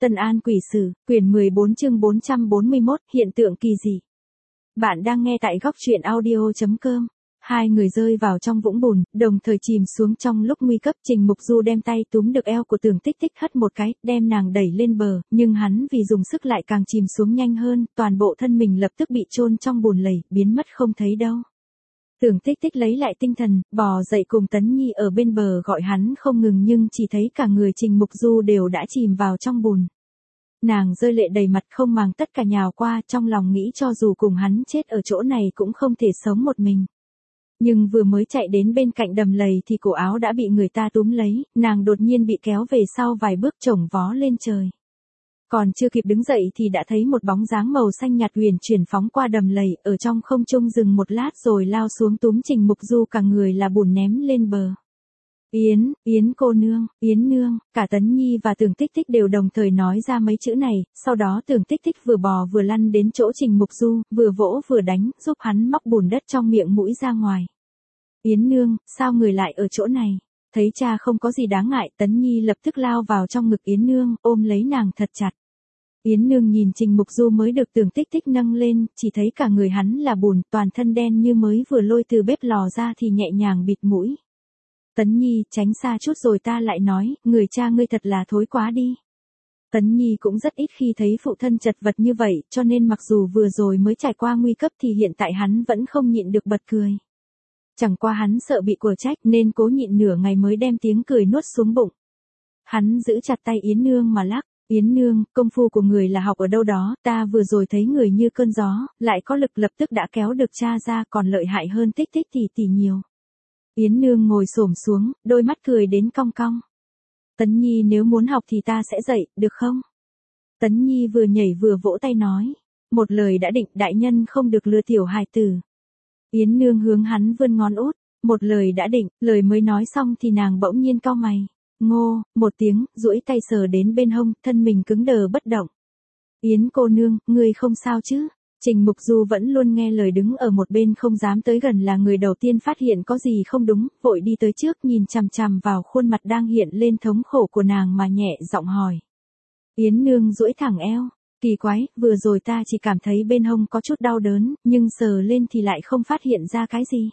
Tân An Quỷ Sử, quyển 14 chương 441, hiện tượng kỳ dị. Bạn đang nghe tại góc truyện audio.com. Hai người rơi vào trong vũng bùn, đồng thời chìm xuống trong lúc nguy cấp. Trình Mục Du đem tay túm được eo của Tưởng Tích Tích hất một cái, đem nàng đẩy lên bờ, nhưng hắn vì dùng sức lại càng chìm xuống nhanh hơn, toàn bộ thân mình lập tức bị chôn trong bùn lầy, biến mất không thấy đâu. Tưởng Tích Tích lấy lại tinh thần, bò dậy cùng Tấn Nhi ở bên bờ gọi hắn không ngừng, nhưng chỉ thấy cả người Trình Mục Du đều đã chìm vào trong bùn. Nàng rơi lệ đầy mặt, không màng tất cả nhào qua, trong lòng nghĩ cho dù cùng hắn chết ở chỗ này cũng không thể sống một mình. Nhưng vừa mới chạy đến bên cạnh đầm lầy thì cổ áo đã bị người ta túm lấy, nàng đột nhiên bị kéo về sau vài bước chổng vó lên trời. Còn chưa kịp đứng dậy thì đã thấy một bóng dáng màu xanh nhạt huyền chuyển phóng qua đầm lầy, ở trong không trung dừng một lát rồi lao xuống túm Trình Mục Du cả người là bùn ném lên bờ. Yến cô nương, Yến nương, cả Tấn Nhi và Tưởng Tích Tích đều đồng thời nói ra mấy chữ này, sau đó Tưởng Tích Tích vừa bò vừa lăn đến chỗ Trình Mục Du, vừa vỗ vừa đánh, giúp hắn móc bùn đất trong miệng mũi ra ngoài. Yến nương, sao người lại ở chỗ này? Thấy cha không có gì đáng ngại, Tấn Nhi lập tức lao vào trong ngực Yến nương, ôm lấy nàng thật chặt. Yến nương nhìn Trình Mục Du mới được Tưởng Tích Tích nâng lên, chỉ thấy cả người hắn là bùn, toàn thân đen như mới vừa lôi từ bếp lò ra thì nhẹ nhàng bịt mũi. Tấn Nhi, tránh xa chút rồi ta lại nói, người cha ngươi thật là thối quá đi. Tấn Nhi cũng rất ít khi thấy phụ thân chật vật như vậy, cho nên mặc dù vừa rồi mới trải qua nguy cấp thì hiện tại hắn vẫn không nhịn được bật cười. Chẳng qua hắn sợ bị của trách nên cố nhịn nửa ngày mới đem tiếng cười nuốt xuống bụng. Hắn giữ chặt tay Yến nương mà lắc. Yến nương, công phu của người là học ở đâu đó, ta vừa rồi thấy người như cơn gió, lại có lực lập tức đã kéo được cha ra, còn lợi hại hơn Tích Tích tỷ nhiều. Yến nương ngồi xổm xuống, đôi mắt cười đến cong cong. Tấn Nhi nếu muốn học thì ta sẽ dạy, được không? Tấn Nhi vừa nhảy vừa vỗ tay nói. Một lời đã định, đại nhân không được lừa tiểu hài tử. Yến nương hướng hắn vươn ngón út. Một lời đã định, lời mới nói xong thì nàng bỗng nhiên cau mày. Ngô, một tiếng, duỗi tay sờ đến bên hông, thân mình cứng đờ bất động. Yến cô nương, ngươi không sao chứ? Trình Mục Du vẫn luôn nghe lời đứng ở một bên không dám tới gần là người đầu tiên phát hiện có gì không đúng, vội đi tới trước nhìn chằm chằm vào khuôn mặt đang hiện lên thống khổ của nàng mà nhẹ giọng hỏi. Yến nương duỗi thẳng eo, kỳ quái, vừa rồi ta chỉ cảm thấy bên hông có chút đau đớn, nhưng sờ lên thì lại không phát hiện ra cái gì.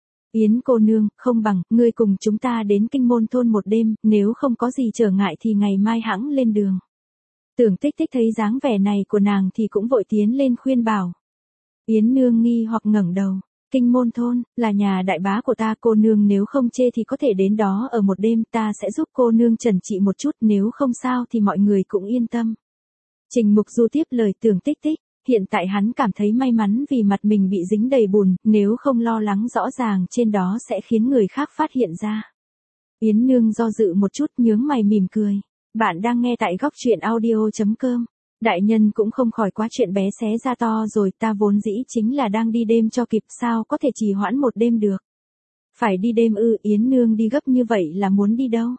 Yến cô nương, không bằng, ngươi cùng chúng ta đến Kinh Môn thôn một đêm, nếu không có gì trở ngại thì ngày mai hẵng lên đường. Tưởng Tích Tích thấy dáng vẻ này của nàng thì cũng vội tiến lên khuyên bảo. Yến nương nghi hoặc ngẩng đầu. Kinh Môn thôn, là nhà đại bá của ta, cô nương nếu không chê thì có thể đến đó ở một đêm, ta sẽ giúp cô nương trần trị một chút, nếu không sao thì mọi người cũng yên tâm. Trình Mục Du tiếp lời Tưởng Tích Tích, hiện tại hắn cảm thấy may mắn vì mặt mình bị dính đầy bùn, nếu không lo lắng rõ ràng trên đó sẽ khiến người khác phát hiện ra. Yến nương do dự một chút nhướng mày mỉm cười. Bạn đang nghe tại góc truyện audio.com. Đại nhân cũng không khỏi quá chuyện bé xé ra to rồi, ta vốn dĩ chính là đang đi đêm cho kịp, sao có thể trì hoãn một đêm được. Phải đi đêm ư? Yến nương đi gấp như vậy là muốn đi đâu?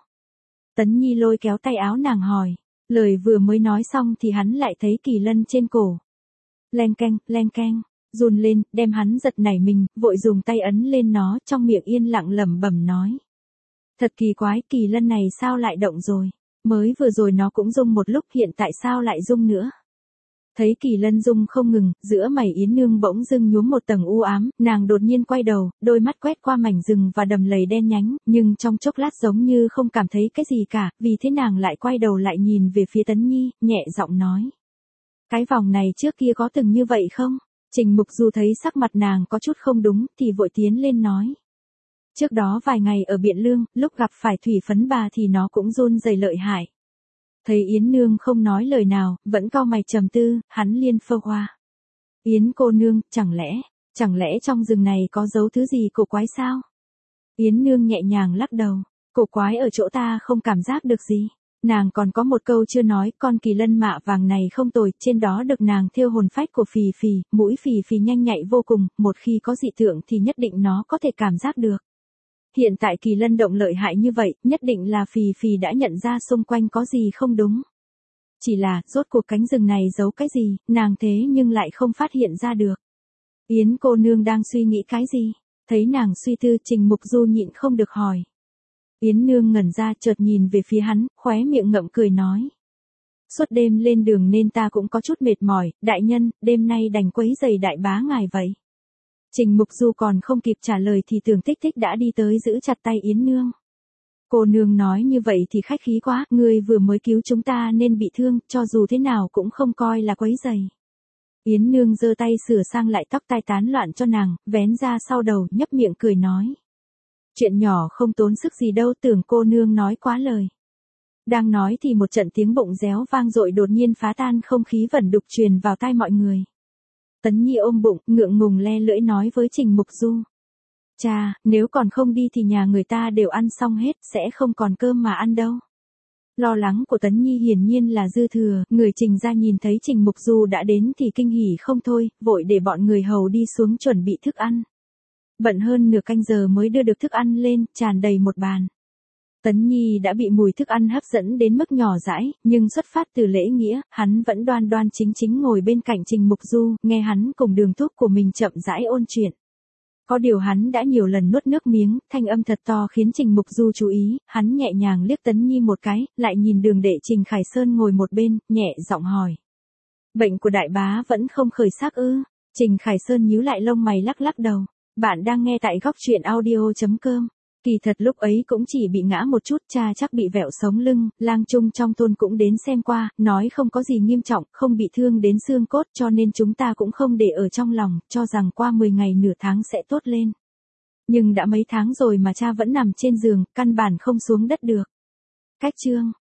Tấn Nhi lôi kéo tay áo nàng hỏi. Lời vừa mới nói xong thì hắn lại thấy kỳ lân trên cổ. Leng keng, run lên, đem hắn giật nảy mình, vội dùng tay ấn lên nó, trong miệng yên lặng lẩm bẩm nói. Thật kỳ quái, kỳ lân này sao lại động rồi? Mới vừa rồi nó cũng rung một lúc, hiện tại sao lại rung nữa? Thấy kỳ lân rung không ngừng, giữa mày Yến nương bỗng dưng nhuốm một tầng u ám, nàng đột nhiên quay đầu, đôi mắt quét qua mảnh rừng và đầm lầy đen nhánh, nhưng trong chốc lát giống như không cảm thấy cái gì cả, vì thế nàng lại quay đầu lại nhìn về phía Tấn Nhi, nhẹ giọng nói. Cái vòng này trước kia có từng như vậy không? Trình Mục Du thấy sắc mặt nàng có chút không đúng, thì vội tiến lên nói. Trước đó vài ngày ở Biện Lương, lúc gặp phải thủy phấn bà thì nó cũng run rẩy lợi hại. Thấy Yến nương không nói lời nào, vẫn cau mày trầm tư, hắn liên phơ hoa. Yến cô nương, chẳng lẽ trong rừng này có giấu thứ gì cổ quái sao? Yến nương nhẹ nhàng lắc đầu, cổ quái ở chỗ ta không cảm giác được gì. Nàng còn có một câu chưa nói, con kỳ lân mạ vàng này không tồi, trên đó được nàng thêu hồn phách của Phì Phì, mũi Phì Phì nhanh nhạy vô cùng, một khi có dị tượng thì nhất định nó có thể cảm giác được. Hiện tại kỳ lân động lợi hại như vậy, nhất định là Phì Phì đã nhận ra xung quanh có gì không đúng. Chỉ là, rốt cuộc cánh rừng này giấu cái gì, nàng thế nhưng lại không phát hiện ra được. Yến cô nương đang suy nghĩ cái gì? Thấy nàng suy tư, Trình Mục Du nhịn không được hỏi. Yến nương ngẩn ra, chợt nhìn về phía hắn, khóe miệng ngậm cười nói. Suốt đêm lên đường nên ta cũng có chút mệt mỏi, đại nhân, đêm nay đành quấy giày đại bá ngài vậy. Trình Mục Du còn không kịp trả lời thì Tưởng Tích Tích đã đi tới giữ chặt tay Yến Nương. Cô nương nói như vậy thì khách khí quá, ngươi vừa mới cứu chúng ta nên bị thương, cho dù thế nào cũng không coi là quấy giày. Yến Nương giơ tay sửa sang lại tóc tai tán loạn cho nàng, vén ra sau đầu, nhấp miệng cười nói. Chuyện nhỏ không tốn sức gì đâu, Tưởng cô nương nói quá lời. Đang nói thì một trận tiếng bụng réo vang dội đột nhiên phá tan không khí vẩn đục truyền vào tai mọi người. Tấn Nhi ôm bụng, ngượng ngùng le lưỡi nói với Trình Mục Du. Cha, nếu còn không đi thì nhà người ta đều ăn xong hết, sẽ không còn cơm mà ăn đâu. Lo lắng của Tấn Nhi hiển nhiên là dư thừa, người Trình gia nhìn thấy Trình Mục Du đã đến thì kinh hỉ không thôi, vội để bọn người hầu đi xuống chuẩn bị thức ăn. Bận hơn nửa canh giờ mới đưa được thức ăn lên, tràn đầy một bàn. Tấn Nhi đã bị mùi thức ăn hấp dẫn đến mức nhỏ dãi, nhưng xuất phát từ lễ nghĩa, hắn vẫn đoan đoan chính chính ngồi bên cạnh Trình Mục Du, nghe hắn cùng Đường Thúc của mình chậm rãi ôn chuyện. Có điều hắn đã nhiều lần nuốt nước miếng, thanh âm thật to khiến Trình Mục Du chú ý, hắn nhẹ nhàng liếc Tấn Nhi một cái, lại nhìn Đường đệ Trình Khải Sơn ngồi một bên, nhẹ giọng hỏi. Bệnh của đại bá vẫn không khởi sắc ư? Trình Khải Sơn nhíu lại lông mày lắc lắc đầu. Bạn đang nghe tại góc truyện audio.com. Kỳ thật lúc ấy cũng chỉ bị ngã một chút, cha chắc bị vẹo sống lưng, lang trung trong thôn cũng đến xem qua, nói không có gì nghiêm trọng, không bị thương đến xương cốt cho nên chúng ta cũng không để ở trong lòng, cho rằng qua 10 ngày nửa tháng sẽ tốt lên. Nhưng đã mấy tháng rồi mà cha vẫn nằm trên giường, căn bản không xuống đất được. Cách chương